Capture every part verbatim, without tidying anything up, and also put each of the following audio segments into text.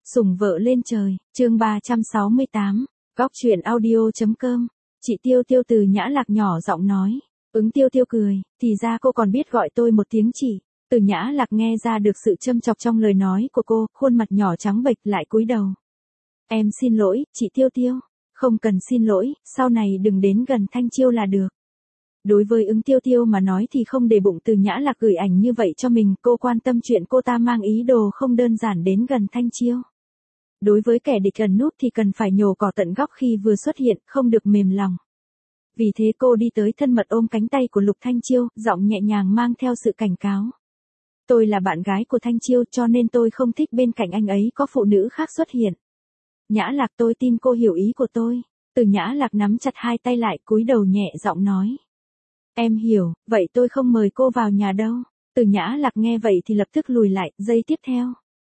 Sủng vợ lên trời, chương ba trăm sáu mươi tám, góc chuyện audio.com. Chị Tiêu Tiêu từ Nhã Lạc nhỏ giọng nói. Ứng Tiêu Tiêu cười, thì ra cô còn biết gọi tôi một tiếng chị. Từ Nhã Lạc nghe ra được sự châm chọc trong lời nói của cô, khuôn mặt nhỏ trắng bệch lại cúi đầu. Em xin lỗi, chị Tiêu Tiêu. Không cần xin lỗi, sau này đừng đến gần Thanh Chiêu là được. Đối với Ứng Tiêu Tiêu mà nói thì không để bụng Từ Nhã Lạc gửi ảnh như vậy cho mình, cô quan tâm chuyện cô ta mang ý đồ không đơn giản đến gần Thanh Chiêu. Đối với kẻ địch ẩn núp thì cần phải nhổ cỏ tận gốc khi vừa xuất hiện, không được mềm lòng. Vì thế cô đi tới thân mật ôm cánh tay của Lục Thanh Chiêu, giọng nhẹ nhàng mang theo sự cảnh cáo. Tôi là bạn gái của Thanh Chiêu cho nên tôi không thích bên cạnh anh ấy có phụ nữ khác xuất hiện. Nhã Lạc, tôi tin cô hiểu ý của tôi. Từ Nhã Lạc nắm chặt hai tay lại, cúi đầu nhẹ giọng nói. Em hiểu, vậy tôi không mời cô vào nhà đâu. Từ Nhã Lạc nghe vậy thì lập tức lùi lại, giây tiếp theo.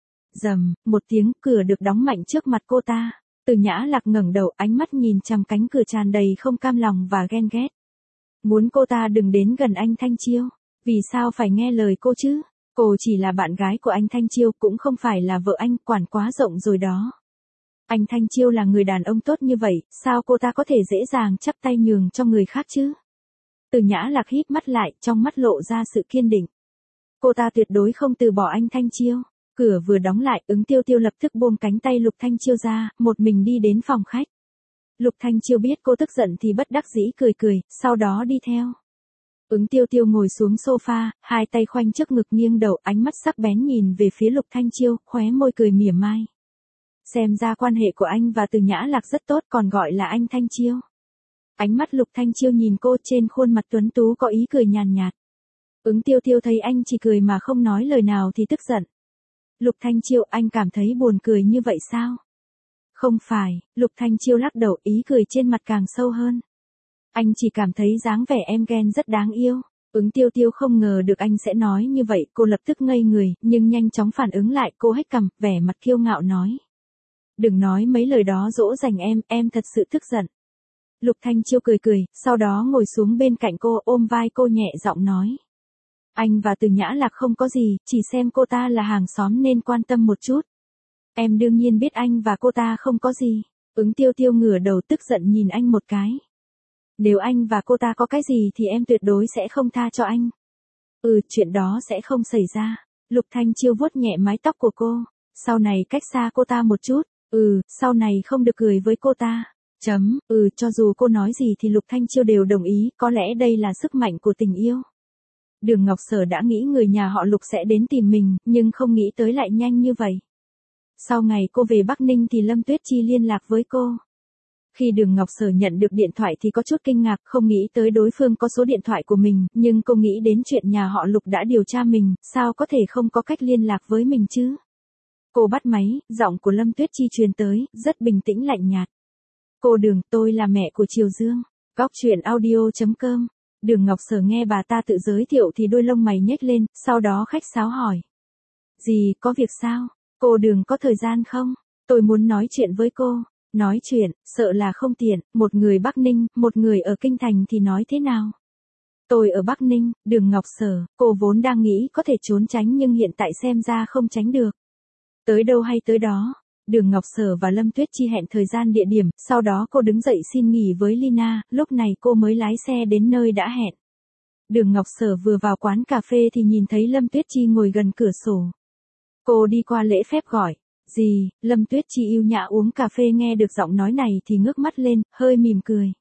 Rầm, một tiếng, cửa được đóng mạnh trước mặt cô ta. Từ Nhã Lạc ngẩng đầu, ánh mắt nhìn chằm cánh cửa tràn đầy không cam lòng và ghen ghét. Muốn cô ta đừng đến gần anh Thanh Chiêu. Vì sao phải nghe lời cô chứ? Cô chỉ là bạn gái của anh Thanh Chiêu, cũng không phải là vợ anh, quản quá rộng rồi đó. Anh Thanh Chiêu là người đàn ông tốt như vậy, sao cô ta có thể dễ dàng chắp tay nhường cho người khác chứ? Từ Nhã Lạc híp mắt lại, trong mắt lộ ra sự kiên định. Cô ta tuyệt đối không từ bỏ anh Thanh Chiêu. Cửa vừa đóng lại, Ứng Tiêu Tiêu lập tức buông cánh tay Lục Thanh Chiêu ra, một mình đi đến phòng khách. Lục Thanh Chiêu biết cô tức giận thì bất đắc dĩ cười cười, sau đó đi theo. Ứng Tiêu Tiêu ngồi xuống sofa, hai tay khoanh trước ngực nghiêng đầu, ánh mắt sắc bén nhìn về phía Lục Thanh Chiêu, khóe môi cười mỉa mai. Xem ra quan hệ của anh và Từ Nhã Lạc rất tốt, còn gọi là anh Thanh Chiêu. Ánh mắt Lục Thanh Chiêu nhìn cô, trên khuôn mặt tuấn tú có ý cười nhàn nhạt. Ứng Tiêu Tiêu thấy anh chỉ cười mà không nói lời nào thì tức giận. Lục Thanh Chiêu, anh cảm thấy buồn cười như vậy sao? Không phải, Lục Thanh Chiêu lắc đầu, ý cười trên mặt càng sâu hơn. Anh chỉ cảm thấy dáng vẻ em ghen rất đáng yêu. Ứng Tiêu Tiêu không ngờ được anh sẽ nói như vậy, cô lập tức ngây người, nhưng nhanh chóng phản ứng lại, cô hếch cằm, vẻ mặt kiêu ngạo nói. Đừng nói mấy lời đó dỗ dành em, em thật sự tức giận. Lục Thanh Chiêu cười cười, sau đó ngồi xuống bên cạnh cô, ôm vai cô nhẹ giọng nói. Anh và Từ Nhã Lạc không có gì, chỉ xem cô ta là hàng xóm nên quan tâm một chút. Em đương nhiên biết anh và cô ta không có gì. Ứng Tiêu Tiêu ngửa đầu tức giận nhìn anh một cái. Nếu anh và cô ta có cái gì thì em tuyệt đối sẽ không tha cho anh. Ừ, chuyện đó sẽ không xảy ra. Lục Thanh Chiêu vuốt nhẹ mái tóc của cô. Sau này cách xa cô ta một chút. Ừ, sau này không được cười với cô ta. Chấm, ừ, cho dù cô nói gì thì Lục Thanh Chiêu đều đồng ý, có lẽ đây là sức mạnh của tình yêu. Đường Ngọc Sở đã nghĩ người nhà họ Lục sẽ đến tìm mình, nhưng không nghĩ tới lại nhanh như vậy. Sau ngày cô về Bắc Ninh thì Lâm Tuyết Chi liên lạc với cô. Khi Đường Ngọc Sở nhận được điện thoại thì có chút kinh ngạc, không nghĩ tới đối phương có số điện thoại của mình, nhưng cô nghĩ đến chuyện nhà họ Lục đã điều tra mình, sao có thể không có cách liên lạc với mình chứ? Cô bắt máy, giọng của Lâm Tuyết Chi truyền tới, rất bình tĩnh lạnh nhạt. Cô Đường, tôi là mẹ của Triều Dương. Góc chuyện audio.com. Đường Ngọc Sở nghe bà ta tự giới thiệu thì đôi lông mày nhếch lên, sau đó khách sáo hỏi. Gì, có việc sao? Cô Đường có thời gian không? Tôi muốn nói chuyện với cô. Nói chuyện, sợ là không tiện, một người Bắc Ninh, một người ở Kinh Thành thì nói thế nào? Tôi ở Bắc Ninh, Đường Ngọc Sở, cô vốn đang nghĩ có thể trốn tránh nhưng hiện tại xem ra không tránh được. Tới đâu hay tới đó. Đường Ngọc Sở và Lâm Tuyết Chi hẹn thời gian địa điểm, sau đó cô đứng dậy xin nghỉ với Lina, lúc này cô mới lái xe đến nơi đã hẹn. Đường Ngọc Sở vừa vào quán cà phê thì nhìn thấy Lâm Tuyết Chi ngồi gần cửa sổ. Cô đi qua lễ phép gọi. Gì? Lâm Tuyết Chi yêu nhã uống cà phê nghe được giọng nói này thì ngước mắt lên, hơi mỉm cười.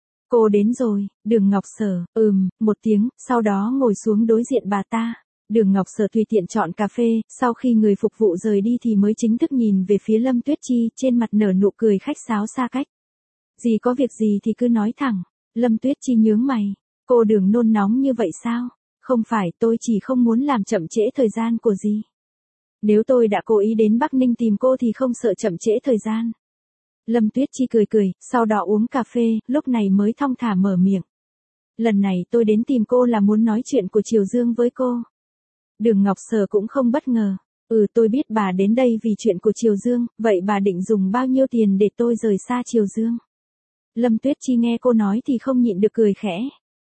Cô đến rồi. Đường Ngọc Sở, ừm, một tiếng, sau đó ngồi xuống đối diện bà ta. Đường Ngọc Sở tùy tiện chọn cà phê, sau khi người phục vụ rời đi thì mới chính thức nhìn về phía Lâm Tuyết Chi, trên mặt nở nụ cười khách sáo xa cách. Gì có việc gì thì cứ nói thẳng. Lâm Tuyết Chi nhướng mày. Cô Đường nôn nóng như vậy sao? Không phải, tôi chỉ không muốn làm chậm trễ thời gian của gì. Nếu tôi đã cố ý đến Bắc Ninh tìm cô thì không sợ chậm trễ thời gian. Lâm Tuyết Chi cười cười, sau đó uống cà phê, lúc này mới thong thả mở miệng. Lần này tôi đến tìm cô là muốn nói chuyện của Triều Dương với cô. Đường Ngọc Sở cũng không bất ngờ. Ừ, tôi biết bà đến đây vì chuyện của Triều Dương, vậy bà định dùng bao nhiêu tiền để tôi rời xa Triều Dương? Lâm Tuyết Chi nghe cô nói thì không nhịn được cười khẽ.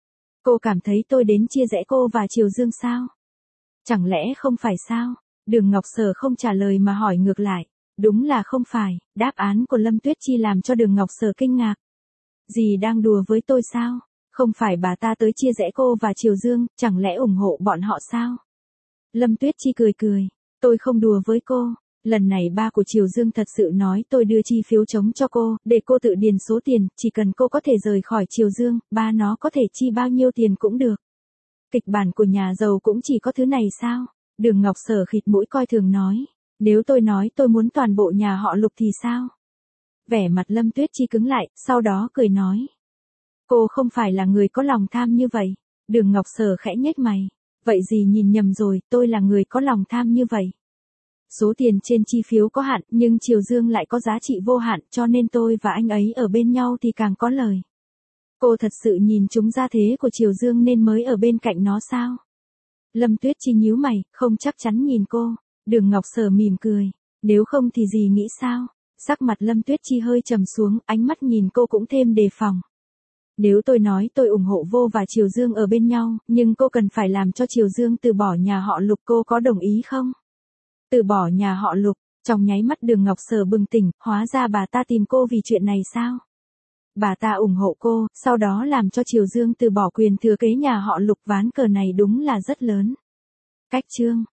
Cô cảm thấy tôi đến chia rẽ cô và Triều Dương sao? Chẳng lẽ không phải sao? Đường Ngọc Sở không trả lời mà hỏi ngược lại. Đúng là không phải, đáp án của Lâm Tuyết Chi làm cho Đường Ngọc Sở kinh ngạc. Dì đang đùa với tôi sao? Không phải bà ta tới chia rẽ cô và Triều Dương, chẳng lẽ ủng hộ bọn họ sao? Lâm Tuyết Chi cười cười, tôi không đùa với cô. Lần này ba của Triều Dương thật sự nói tôi đưa chi phiếu chống cho cô, để cô tự điền số tiền, chỉ cần cô có thể rời khỏi Triều Dương, ba nó có thể chi bao nhiêu tiền cũng được. Kịch bản của nhà giàu cũng chỉ có thứ này sao? Đường Ngọc Sở khịt mũi coi thường nói, nếu tôi nói tôi muốn toàn bộ nhà họ Lục thì sao? Vẻ mặt Lâm Tuyết Chi cứng lại, sau đó cười nói. Cô không phải là người có lòng tham như vậy. Đường Ngọc Sở khẽ nhếch mày. Vậy gì nhìn nhầm rồi, tôi là người có lòng tham như vậy. Số tiền trên chi phiếu có hạn, nhưng Triều Dương lại có giá trị vô hạn, cho nên tôi và anh ấy ở bên nhau thì càng có lời. Cô thật sự nhìn trúng gia thế của Triều Dương nên mới ở bên cạnh nó sao? Lâm Tuyết Chi nhíu mày, không chắc chắn nhìn cô. Đường Ngọc Sở mỉm cười. Nếu không thì gì nghĩ sao? Sắc mặt Lâm Tuyết Chi hơi trầm xuống, ánh mắt nhìn cô cũng thêm đề phòng. Nếu tôi nói tôi ủng hộ Vô và Triều Dương ở bên nhau, nhưng cô cần phải làm cho Triều Dương từ bỏ nhà họ Lục, cô có đồng ý không? Từ bỏ nhà họ Lục, trong nháy mắt Đường Ngọc Sở bừng tỉnh, hóa ra bà ta tìm cô vì chuyện này sao? Bà ta ủng hộ cô, sau đó làm cho Triều Dương từ bỏ quyền thừa kế nhà họ Lục, ván cờ này đúng là rất lớn. Cách chương